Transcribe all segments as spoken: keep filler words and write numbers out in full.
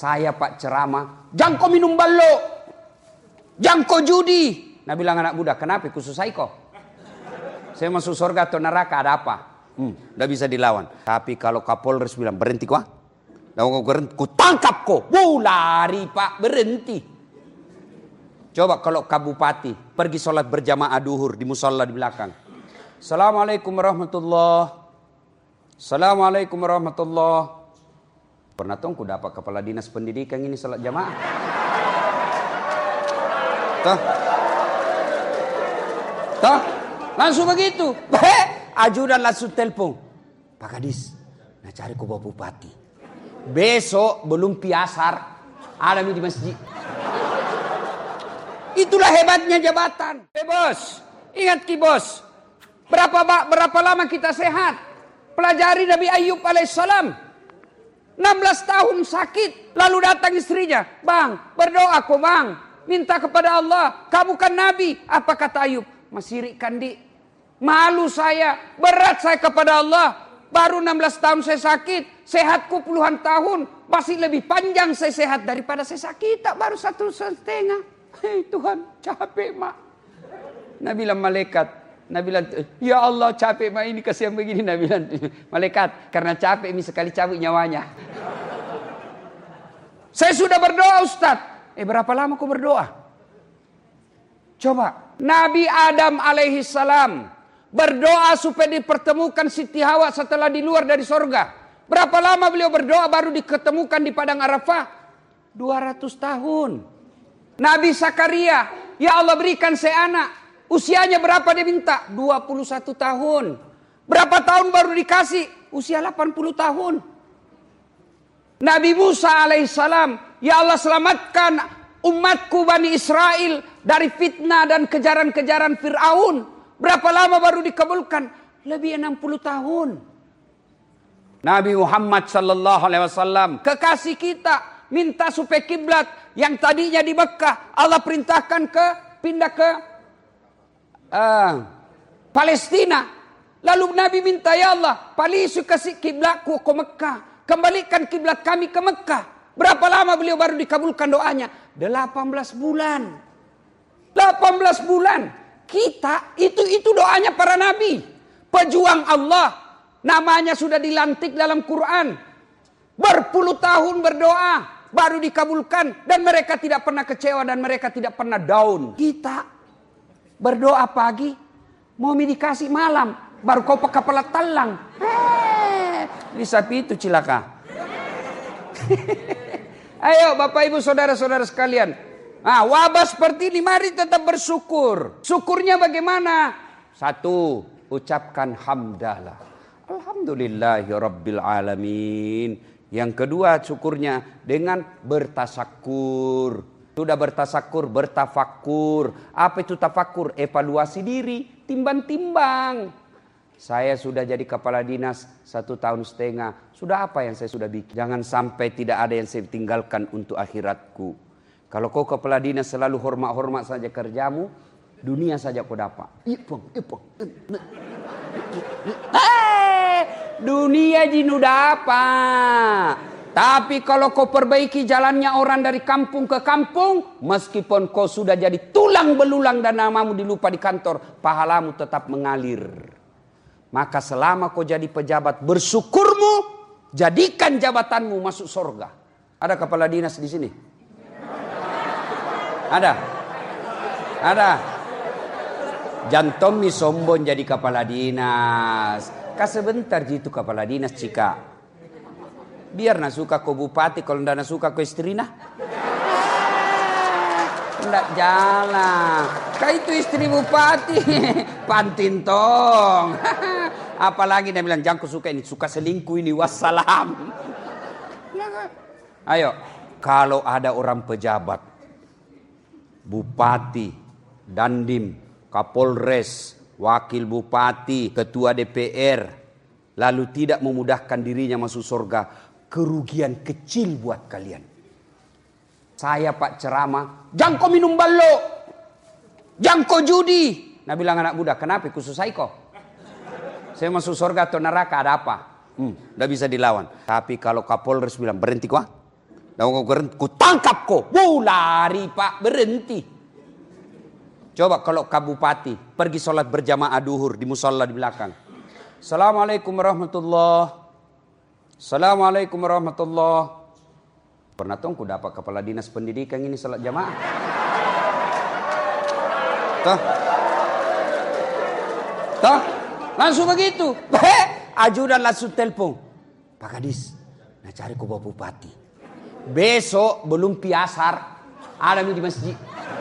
Saya Pak ceramah, jangan kau minum ballo, jangan kau judi. Nah bilang anak muda, kenapa khusus saya kok? Saya masuk surga atau neraka ada apa? Hmm, tidak bisa dilawan. Tapi kalau Kapolres bilang berhenti kok, dan kau berhenti, ku tangkap kau. Wuh, lari Pak, berhenti. Coba kalau Kabupati pergi sholat berjamaah duhur di musola di belakang. Assalamualaikum warahmatullahi. Assalamualaikum warahmatullahi. Pernah tahu ku dapat kepala dinas pendidikan ini sholat jamaah? Toh? Toh? Langsung begitu. Ajudan langsung telepon. Pak Kadis, nah cari ku bawa bupati. Besok belum piasar, ada di masjid. Itulah hebatnya jabatan. Eh bos, ingat ki bos. Berapa berapa lama kita sehat? Pelajari Nabi Ayub alaihissalam. enam belas tahun sakit. Lalu datang istrinya. Bang, berdoa kok bang. Minta kepada Allah. Kamu kan Nabi. Apa kata Ayub? Masih rikan di. Malu saya. Berat saya kepada Allah. Baru enam belas tahun saya sakit. Sehatku puluhan tahun. Masih lebih panjang saya sehat daripada saya sakit. Tak baru satu setengah. Hei Tuhan, capek mak. Nabi bilang malaikat. Nabi bilang, ya Allah capek mak ini kasihan begini. Nabi bilang, malaikat karena capek ini sekali cabut nyawanya. Saya sudah berdoa Ustaz. Eh berapa lama kau berdoa? Coba. Nabi Adam alaihi salam berdoa supaya dipertemukan Siti Hawa setelah di luar dari sorga. Berapa lama beliau berdoa baru diketemukan di Padang Arafah? dua ratus tahun. Nabi Zakaria, ya Allah berikan saya anak. Usianya berapa dia minta? dua puluh satu tahun. Berapa tahun baru dikasih? Usia delapan puluh tahun. Nabi Musa alaihissalam, ya Allah selamatkan umatku Bani Israel dari fitnah dan kejaran-kejaran Fir'aun. Berapa lama baru dikabulkan? Lebih enam puluh tahun. Nabi Muhammad sallallahu alaihi wasallam, kekasih kita, minta supaya kiblat yang tadinya di Mekah Allah perintahkan ke pindah ke uh, Palestina. Lalu Nabi minta, ya Allah, palsu kasih kiblatku ke Mekah, kembalikan kiblat kami ke Mekah. Berapa lama beliau baru dikabulkan doanya? delapan belas bulan. delapan belas bulan. Kita itu itu doanya para nabi, pejuang Allah. Namanya sudah dilantik dalam Quran. Berpuluh tahun berdoa baru dikabulkan dan mereka tidak pernah kecewa dan mereka tidak pernah down. Kita berdoa pagi, mau dikasih malam, baru kau pakai kepala talang. Eh, bisa itu cilaka. Ayo Bapak Ibu Saudara-saudara sekalian. Nah, wabah seperti ini mari tetap bersyukur. Syukurnya bagaimana? Satu, ucapkan hamdalah. Alhamdulillahirabbil alamin. Yang kedua syukurnya dengan bertasakur. Sudah bertasakur, bertafakur. Apa itu tafakur? Evaluasi diri, timbang-timbang. Saya sudah jadi kepala dinas satu tahun setengah. Sudah apa yang saya sudah bikin? Jangan sampai tidak ada yang saya tinggalkan untuk akhiratku. Kalau kau kepala dinas selalu hormat-hormat saja kerjamu, dunia saja kau dapat. Ipung, ipung. Eh, dunia jinu dapat. Tapi kalau kau perbaiki jalannya orang dari kampung ke kampung, meskipun kau sudah jadi tulang belulang dan namamu dilupa di kantor, pahalamu tetap mengalir. Maka selama kau jadi pejabat, bersyukurmu, jadikan jabatanmu masuk surga. Ada kepala dinas di sini? Ada? Ada? Jantomi sombong jadi kepala dinas. Kah sebentar jitu kepala dinas cika. Biar nak suka kau bupati, kalau ndak nak suka kau istri nah. Ndak jalan. Kau itu istri bupati, pantintong. Apalagi dia bilang jangan kau suka ini, suka selingkuh ini, wassalam. Ayo, kalau ada orang pejabat, bupati, dandim, kapolres, wakil bupati, ketua D P R, lalu tidak memudahkan dirinya masuk surga, kerugian kecil buat kalian. Saya Pak ceramah, jangan kau minum ballo, jangan kau judi. Nah bilang anak muda, kenapa khusus saya kok? Saya masuk surga atau neraka ada apa? Hmm, tidak bisa dilawan. Tapi kalau kapolres bilang berhenti kok, Dan kau berhenti, ku tangkap kau. Wuh, lari pak, berhenti. Coba kalau kabupati pergi sholat berjamaah duhur di musola di belakang. Assalamualaikum warahmatullahi. Assalamualaikum warahmatullahi. Pernah tuh ku dapat kepala dinas pendidikan ini sholat jamaah. Tuh. Tuh. Langsung begitu. Ajudan langsung telepon. Pak Kadis, nah cari ku bawa bupati. Besok belum piasar, ada di masjid.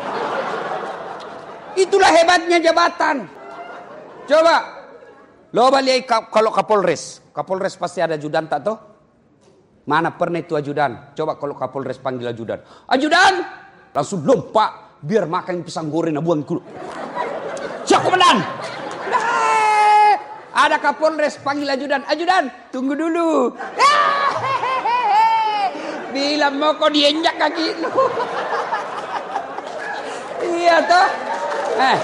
Itulah hebatnya jabatan. Coba, lo balik kalau Kapolres. Kapolres pasti ada ajudan tak toh? Mana pernah itu ajudan? Coba kalau Kapolres panggil ajudan. Ajudan! Langsung lompat, biar makan pisang goreng abuan kulo. Siap komandan! Nah, ada Kapolres panggil ajudan. Ajudan, tunggu dulu. Bilang mau kau dienjak kaki lu. Iya toh. Eh.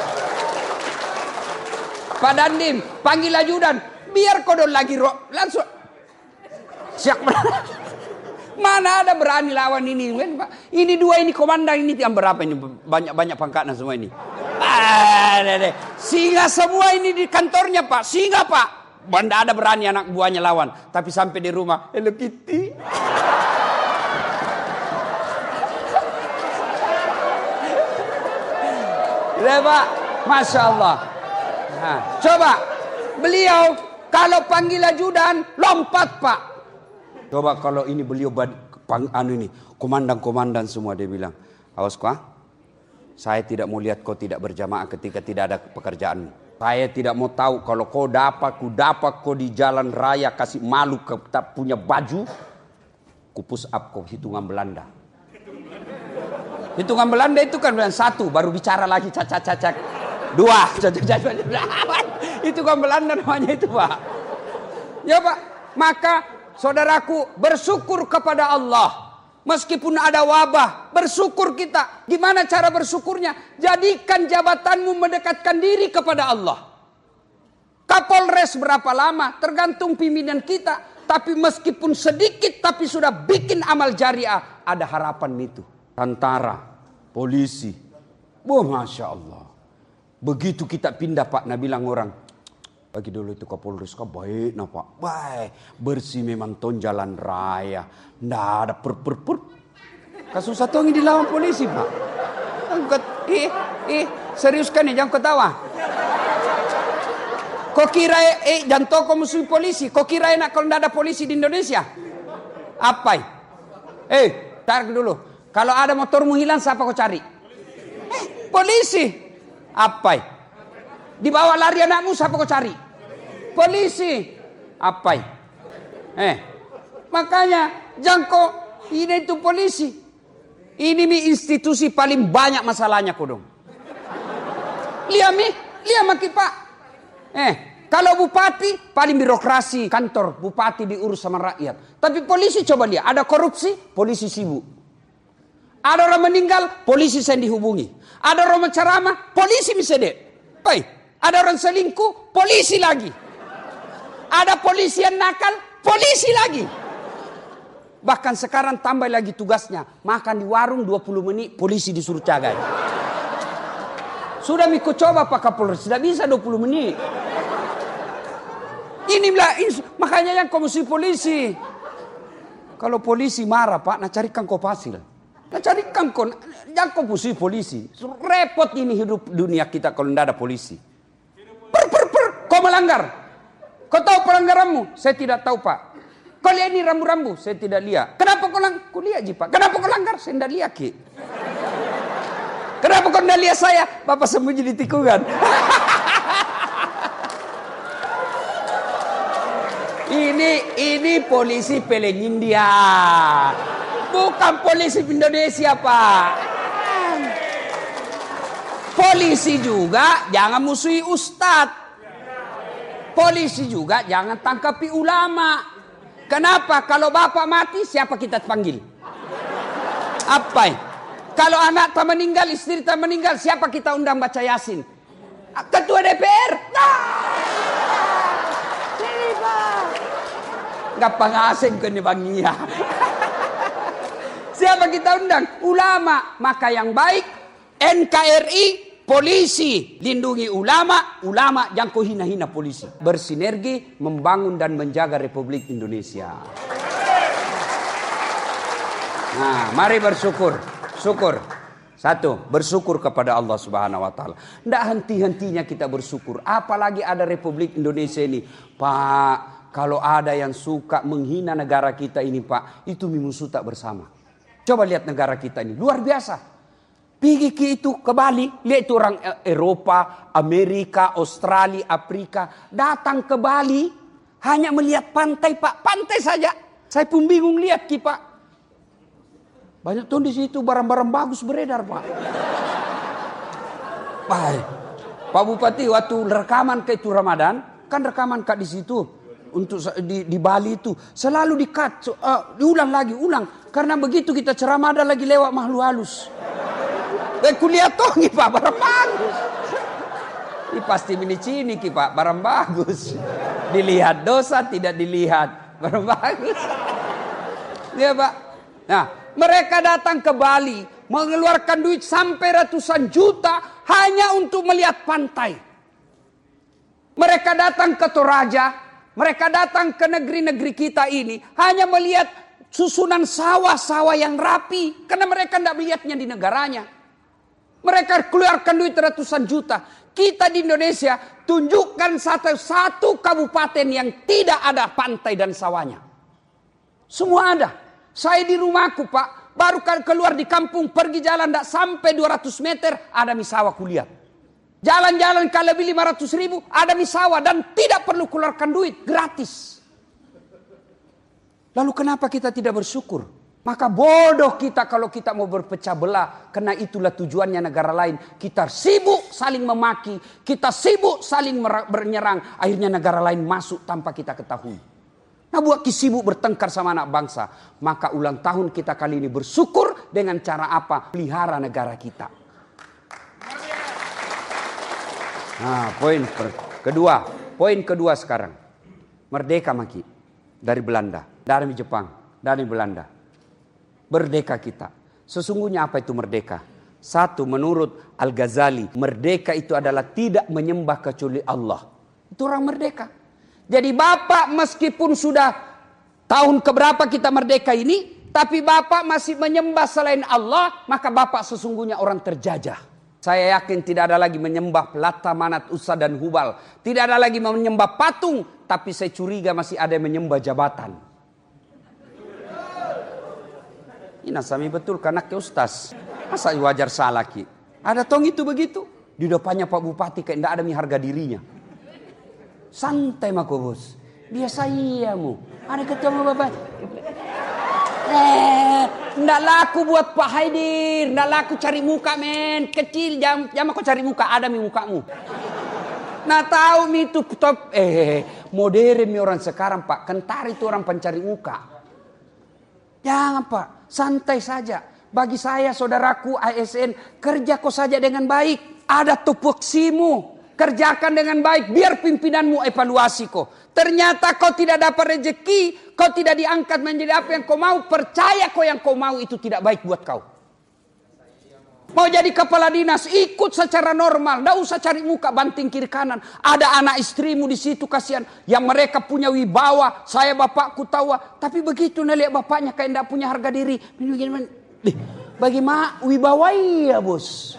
Pak Dandim, panggil ajudan. Biar kau dong lagi roh. Langsung. Siap. Mana ada berani lawan ini. Ini dua ini komandan ini yang berapa ini. Banyak-banyak pangkatnya semua ini. Ah, deh, deh. Singa semua ini di kantornya pak. Singa pak. Banda ada berani anak buahnya lawan. Tapi sampai di rumah. Hello Kitty. Ya Pak, Masya Allah. Nah, coba, beliau kalau panggil ajudan, lompat Pak. Coba kalau ini beliau pang, anu ini, komandan-komandan semua dia bilang, awas kau, saya tidak mau lihat kau tidak berjamaah ketika tidak ada pekerjaan. Saya tidak mau tahu kalau kau dapat, ku dapat kau di jalan raya kasih malu ke tak punya baju, ku push up kau hitungan Belanda. Hitungan Belanda itu kan bilang satu, baru bicara lagi cacak-cacak. Dua, cacak-cacak. Hitungan Belanda namanya itu Pak. Ya Pak, maka saudaraku bersyukur kepada Allah. Meskipun ada wabah, bersyukur kita. Gimana cara bersyukurnya? Jadikan jabatanmu mendekatkan diri kepada Allah. Kapolres berapa lama? Tergantung pimpinan kita. Tapi meskipun sedikit, tapi sudah bikin amal jariah. Ada harapan itu. Tentara, polisi. Wah, Masya Allah. Begitu kita pindah Pak, nah bilang orang. Bagi dulu itu Kapolres, kau baik nah Pak. Baik, bersih memang ton jalan raya. Nggak ada per-per-per. Kasus satu ini dilawan polisi Pak. Angkat, eh, eh, serius kan ya, jangan ketawa. Kau kira, eh, jangan tahu kau musuh polisi. Kau kira enak kalau nggak ada polisi di Indonesia? Apa? Eh, tarik dulu. Kalau ada motormu hilang, siapa kau cari? Eh, polisi. Apa? Dibawa lari anakmu, siapa kau cari? Polisi. Apa? Eh, makanya jangko ini itu polisi. Ini mi institusi paling banyak masalahnya kodong. Lihat mi, lihat maki Pak. Eh, kalau bupati paling birokrasi, kantor bupati diurus sama rakyat. Tapi polisi coba lihat, ada korupsi, polisi sibuk. Ada orang meninggal, polisi saya dihubungi. Ada orang menceramah, polisi misalnya. Baik, ada orang selingkuh, polisi lagi. Ada polisi yang nakal, polisi lagi. Bahkan sekarang tambah lagi tugasnya. Makan di warung dua puluh menit, polisi disuruh jaga. Sudah mikro coba Pak Kapolres, tidak bisa dua puluh menit. Inilah, makanya yang komisi polisi. Kalau polisi marah Pak, nah carikan kau pasir. Nah carikan kau, jangan kau pusing polisi. Repot ini hidup dunia kita kalau tidak ada polisi. Per, per, per, kau melanggar. Kau tahu pelanggaranmu? Saya tidak tahu Pak. Kau lihat ini rambu-rambu? Saya tidak lihat. Kenapa kau langgar? Kau lihat Ji Pak. Kenapa kau langgar? Saya tidak lihat Ki. Kenapa kau tidak lihat saya? Bapak sembunyi di tikungan. Ini ini polisi pelengin dia. Bukan polisi Indonesia Pak. Polisi juga jangan musuhi ustadz. Polisi juga jangan tangkapi ulama. Kenapa? Kalau bapak mati siapa kita panggil? Apa? Kalau anak tak meninggal, istri tak meninggal, siapa kita undang baca Yasin? Ketua D P R. Nah! Gak pengasing ke nih Bang Iya. Siapa kita undang? Ulama. Maka yang baik N K R I, polisi lindungi ulama, ulama jangan kau hina-hina polisi. Bersinergi membangun dan menjaga Republik Indonesia. Nah, mari bersyukur. Syukur. Satu, bersyukur kepada Allah Subhanahu wa taala. Tidak henti-hentinya kita bersyukur. Apalagi ada Republik Indonesia ini. Pak, kalau ada yang suka menghina negara kita ini, Pak, itu mimusuh tak bersama. Coba lihat negara kita ini, luar biasa. Pergi ke itu ke Bali, lihat itu orang Eropa, Amerika, Australia, Afrika datang ke Bali hanya melihat pantai, Pak, pantai saja. Saya pun bingung lihat, Ki, Pak. Banyak tuh di situ barang-barang bagus beredar, Pak. Baik. Pak Bupati waktu rekaman ke itu Ramadan, kan rekaman Kak di situ untuk di, di Bali itu selalu di-cut, so, uh, diulang lagi, ulang. Karena begitu kita ceramah ada lagi lewat makhluk halus. Eh, kuliah toh nih, Pak, barang bagus. Ini pasti minicini, Ki, Pak, barang bagus. Dilihat dosa, tidak dilihat barang bagus. Iya, Pak. Nah, mereka datang ke Bali, mengeluarkan duit sampai ratusan juta hanya untuk melihat pantai. Mereka datang ke Toraja, mereka datang ke negeri-negeri kita ini hanya melihat susunan sawah-sawah yang rapi, karena mereka tidak melihatnya di negaranya. Mereka keluarkan duit ratusan juta. Kita di Indonesia tunjukkan satu, satu kabupaten yang tidak ada pantai dan sawahnya. Semua ada. Saya di rumahku, Pak, baru keluar di kampung, pergi jalan tidak sampai dua ratus meter, ada misawa kulihat. Jalan-jalan kalau lebih lima ratus ribu, ada misawa dan tidak perlu keluarkan duit, gratis. Lalu kenapa kita tidak bersyukur? Maka bodoh kita kalau kita mau berpecah belah. Karena itulah tujuannya negara lain. Kita sibuk saling memaki. Kita sibuk saling menyerang. Akhirnya negara lain masuk tanpa kita ketahui. Nah, buat sibuk bertengkar sama anak bangsa. Maka ulang tahun kita kali ini bersyukur dengan cara apa? Pelihara negara kita. Nah, poin kedua. Poin kedua sekarang. Merdeka, Maki. Dari Belanda. Dari Jepang. Dari Belanda. Merdeka kita. Sesungguhnya apa itu merdeka? Satu, menurut Al-Ghazali, merdeka itu adalah tidak menyembah kecuali Allah. Itu orang merdeka. Jadi Bapak meskipun sudah tahun keberapa kita merdeka ini, tapi Bapak masih menyembah selain Allah, maka Bapak sesungguhnya orang terjajah. Saya yakin tidak ada lagi menyembah Lata, Manat, Uzza dan Hubal. Tidak ada lagi menyembah patung, tapi saya curiga masih ada yang menyembah jabatan. Ini sami betul karena ke ustaz. Masa wajar salah, Ki? Ada tong itu begitu. Di depannya Pak Bupati kayak tidak ada mi harga dirinya. Santai mako bos. Biasa iya mu. Ada ketemu Bapak. Eh, ndak laku buat Pak Haidir. Ndak laku cari muka, men. Kecil jam jam aku cari muka, ada mi mukamu. Nah tahu mi itu top eh modern mi orang sekarang, Pak. Kentar itu orang pencari muka. Jangan, Pak. Santai saja. Bagi saya, saudaraku A S N, kerja kau saja dengan baik. Ada tupoksimu. Kerjakan dengan baik. Biar pimpinanmu evaluasi kau. Ternyata kau tidak dapat rezeki. Kau tidak diangkat menjadi apa yang kau mau. Percaya kau yang kau mau itu tidak baik buat kau. Mau jadi kepala dinas, ikut secara normal. Tidak usah cari muka banting kiri kanan. Ada anak istrimu di situ, kasihan. Yang mereka punya wibawa. Saya bapakku tahu. Tapi begitu lihat bapaknya kayak tidak punya harga diri. Bagaimana wibawa iya, bos.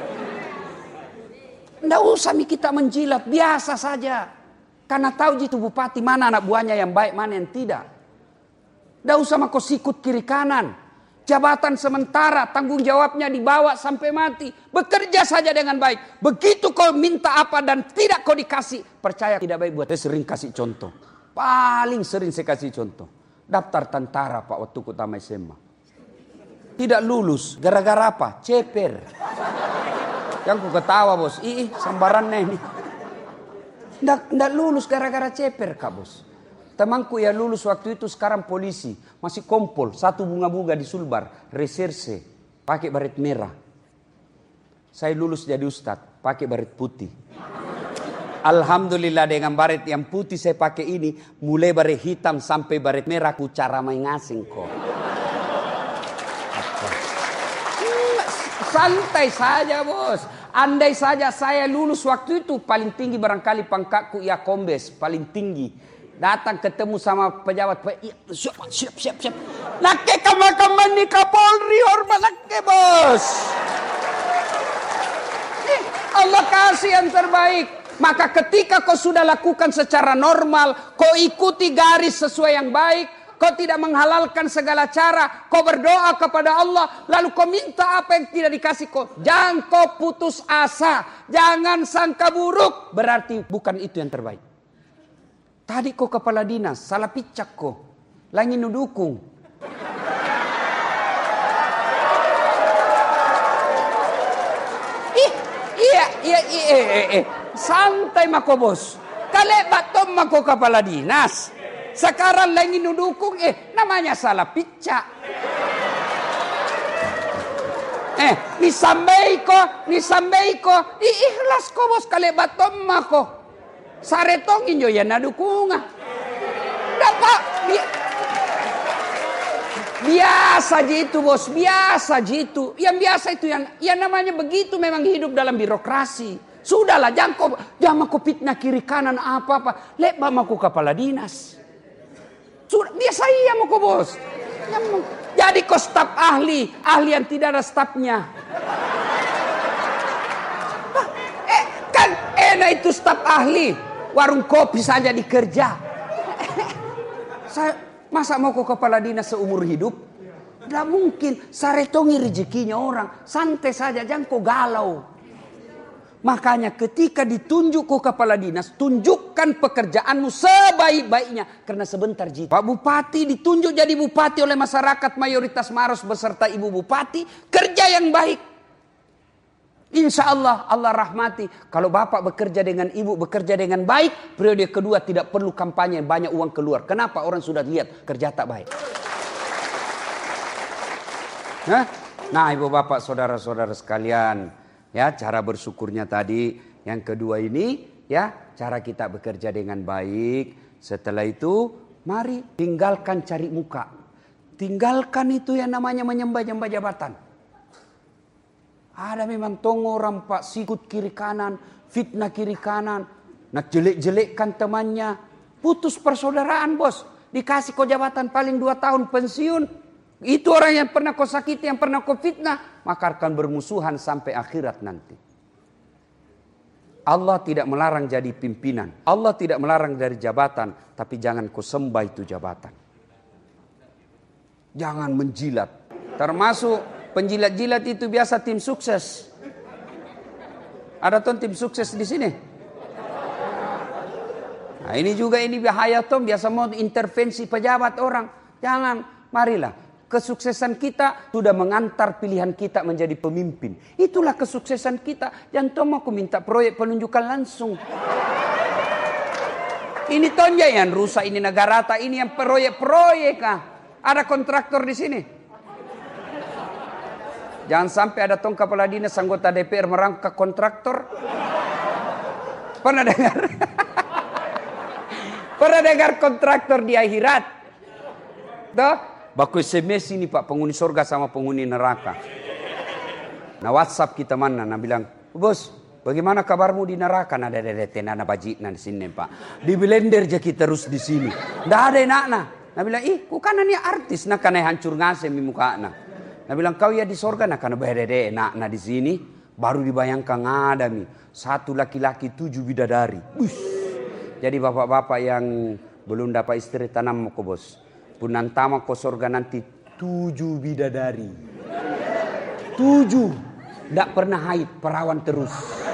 Tidak usah kita menjilat. Biasa saja. Karena tahu jitu bupati mana anak buahnya yang baik, mana yang tidak. Tidak usah kau sikut kiri kanan. Jabatan sementara, tanggung jawabnya dibawa sampai mati. Bekerja saja dengan baik. Begitu kau minta apa dan tidak kau dikasih, percaya tidak baik buat. Saya sering kasih contoh. Paling sering saya kasih contoh. Daftar tentara, Pak, waktu utama S M A. Tidak lulus. Gara-gara apa? Ceper. Yang ku ketawa, bos. Ih, sambarannya ini. Tidak lulus gara-gara ceper, Kak, bos. Temanku yang lulus waktu itu sekarang polisi. Masih kompol. Satu bunga-bunga di Sulbar. Reserse. Pakai baret merah. Saya lulus jadi ustad. Pakai baret putih. Alhamdulillah dengan baret yang putih saya pakai ini. Mulai baret hitam sampai baret merah. Ku cara main ngasing kok. santai saja bos. Andai saja saya lulus waktu itu, paling tinggi barangkali pangkatku ya kombes, paling tinggi. Datang ketemu sama pejabat, siap siap siap siap. Laki kama-kama nih Kapolri, hormat laki bos. Eh, Allah kasih yang terbaik. Maka ketika kau sudah lakukan secara normal, kau ikuti garis sesuai yang baik, kau tidak menghalalkan segala cara, kau berdoa kepada Allah, lalu kau minta apa yang tidak dikasih kau. Jangan kau putus asa, jangan sangka buruk, berarti bukan itu yang terbaik. Tadi kau kepala dinas, salah picak kau, lagi nudukung. Ih, iya, iya, iya, iya, iya. Santai mako bos. Kale batom mako kepala dinas. Sekarang lagi nudukung, eh namanya salah picak. Eh, nisambay ko, nisambay ko. Iikhlas ko bos, kale batom mako. Saretong inyo yan nadukunga. Dapat bi biasa jitu bos, biasa jitu. Yang biasa itu yang yang namanya begitu, memang hidup dalam birokrasi. Sudahlah, jangan kau jangan kau fitnah kiri kanan apa-apa. Lek mako kepala dinas. Sudah biasa iya mako bos. Jadi kau staf ahli, ahli yang tidak ada stafnya. Eh kan enak itu staf ahli. Warung kopi saja dikerja. Saya masa mau ke kepala dinas seumur hidup? Tidak mungkin. Saretongi rezekinya orang. Santai saja, jangan kau galau. Makanya ketika ditunjuk ke kepala dinas, tunjukkan pekerjaanmu sebaik-baiknya. Karena sebentar jitu. Pak Bupati ditunjuk jadi bupati oleh masyarakat mayoritas Maros beserta Ibu Bupati. Kerja yang baik. Insya Allah Allah rahmati. Kalau bapak bekerja dengan ibu bekerja dengan baik, periode kedua tidak perlu kampanye, banyak uang keluar. Kenapa? Orang sudah lihat kerja tak baik. Nah, nah ibu bapak saudara-saudara sekalian, ya cara bersyukurnya tadi. Yang kedua ini, ya cara kita bekerja dengan baik. Setelah itu, mari tinggalkan cari muka. Tinggalkan itu yang namanya menyembah-nyembah jabatan. Ada memang tongo rampak sikut kiri kanan, fitnah kiri kanan, nak jelek-jelekkan temannya, putus persaudaraan bos, dikasih kau jabatan paling dua tahun pensiun, itu orang yang pernah kau sakiti, yang pernah kau fitnah, maka akan bermusuhan sampai akhirat nanti. Allah tidak melarang jadi pimpinan, Allah tidak melarang dari jabatan, tapi jangan kau sembah itu jabatan, jangan menjilat, termasuk penjilat-jilat itu biasa tim sukses. Ada tuh tim sukses di sini. Nah ini juga ini bahaya tuh, biasa mau intervensi pejabat orang. Jangan, marilah. Kesuksesan kita sudah mengantar pilihan kita menjadi pemimpin. Itulah kesuksesan kita. Jangan tuh mau aku minta proyek penunjukan langsung. Ini tonja yang rusak ini negara, ini yang proyek-proyek ah. Ada kontraktor di sini. Jangan sampai ada tong kepala dinas anggota D P R merangkak kontraktor. Pernah dengar? Pernah dengar kontraktor di akhirat? Tuh, baku S M S ini Pak, penghuni surga sama penghuni neraka. Nah WhatsApp kita mana? Nah bilang, bos, bagaimana kabarmu di neraka? Nah ada ada tenana bajik nah di sini Pak. Di blender aja kita terus di sini. Nggak ada enak nah. Nah bilang, ih, kok kan ini artis? Nah karena hancur ngasih mi muka nah. Nah bilang kau ya di sorga nak karena berdede nak nah di sini baru dibayangkan ada mi satu laki-laki tujuh bidadari. Uish. Jadi bapak-bapak yang belum dapat istri tanam ko bos, punantama ko sorga nanti tujuh bidadari, tujuh, tidak pernah haid, perawan terus.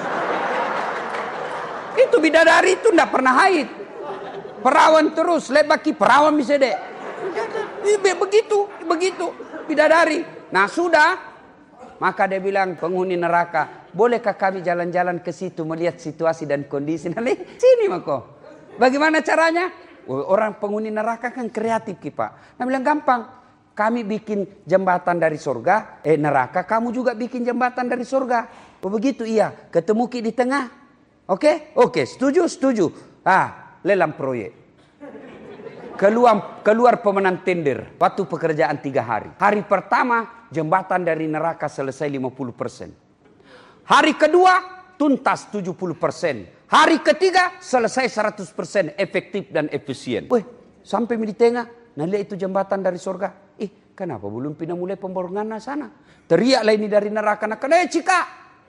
Itu bidadari itu tidak pernah haid, perawan terus, lebaki perawan bisa deh. Begitu, begitu bidadari. Nah sudah, maka dia bilang penghuni neraka, bolehkah kami jalan-jalan ke situ melihat situasi dan kondisi? Nah, sini mako. Bagaimana caranya? Orang penghuni neraka kan kreatif Pak. Nah bilang gampang, kami bikin jembatan dari surga, eh neraka, kamu juga bikin jembatan dari surga. Oh begitu iya, ketemu ki di tengah. Oke, oke, setuju, setuju. Ah, lelang proyek. Keluar, keluar pemenang tender. Waktu pekerjaan tiga hari. Hari pertama jembatan dari neraka selesai lima puluh persen. Hari kedua tuntas tujuh puluh persen. Hari ketiga selesai seratus persen, efektif dan efisien. Weh, sampai di tengah, nah lihat itu jembatan dari surga. Eh, kenapa belum pindah mulai pembangunan sana? Teriaklah ini dari neraka, nak kena cika.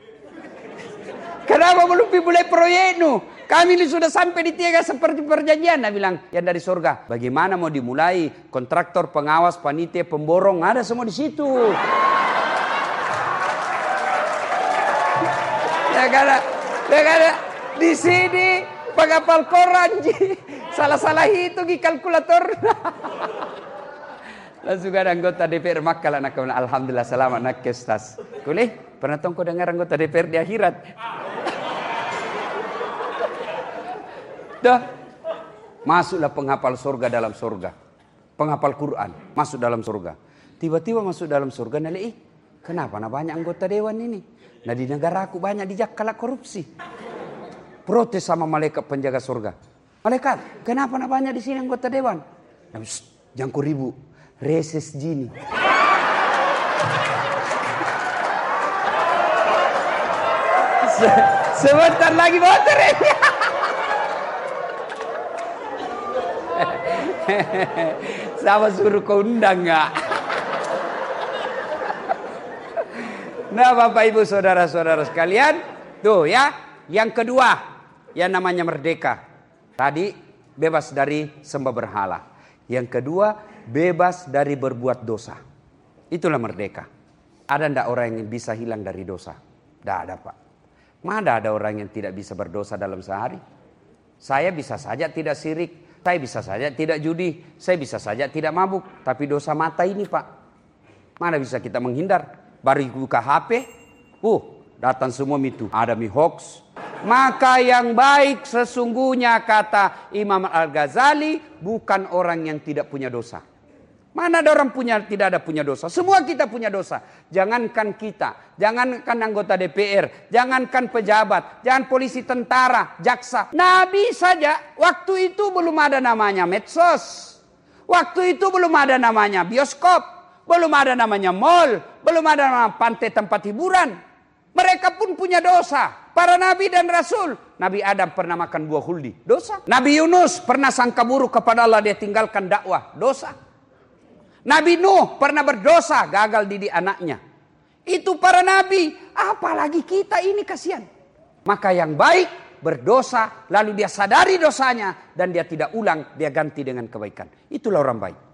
Kenapa belum mulai proyek nu? Kami ini sudah sampai di tiga seperti perjanjian. Nah bilang, yang dari surga. Bagaimana mau dimulai? Kontraktor, pengawas, panitia, pemborong, ada semua di situ. Ya karena, ya karena di sini penghafal Quran, salah-salah hitung di kalkulator. Langsung ada anggota D P R Makkah lah, alhamdulillah selamat nak kestas. Boleh? Pernah tongko dengar anggota D P R di akhirat? Dah, masuklah penghafal surga dalam surga, penghafal Quran masuk dalam surga. Tiba-tiba masuk dalam surga, nalih, kenapa? Nah banyak anggota dewan ini. Nah di negara aku banyak dijakkalak korupsi. Protes sama malaikat penjaga surga. Malaikat, kenapa nah banyak di sini anggota dewan? Nah, jangan kau ribut, reses jini. Se Sebentar lagi motor ini. Sama suruh kau undang nggak? Nah Bapak Ibu Saudara-saudara sekalian, tuh ya, yang kedua yang namanya merdeka. Tadi bebas dari sembah berhala. Yang kedua bebas dari berbuat dosa. Itulah merdeka. Ada ndak orang yang bisa hilang dari dosa? Tidak ada Pak. Mana ada orang yang tidak bisa berdosa dalam sehari? Saya bisa saja tidak sirik. Saya bisa saja tidak judi, saya bisa saja tidak mabuk. Tapi dosa mata ini Pak, mana bisa kita menghindar? Baru buka H P, uh, datang semua itu. Ada mi hoax. Maka yang baik sesungguhnya kata Imam Al-Ghazali, bukan orang yang tidak punya dosa. Mana ada orang punya tidak ada punya dosa? Semua kita punya dosa. Jangankan kita, jangankan anggota D P R, jangankan pejabat, jangan polisi, tentara, jaksa. Nabi saja waktu itu belum ada namanya medsos. Waktu itu belum ada namanya bioskop, belum ada namanya mall, belum ada namanya pantai tempat hiburan. Mereka pun punya dosa. Para nabi dan rasul. Nabi Adam pernah makan buah huldi, dosa. Nabi Yunus pernah sangka buruk kepada Allah, dia tinggalkan dakwah, dosa. Nabi Nuh pernah berdosa, gagal didik anaknya. Itu para nabi, apalagi kita ini kasihan. Maka yang baik berdosa, lalu dia sadari dosanya dan dia tidak ulang, dia ganti dengan kebaikan. Itulah orang baik.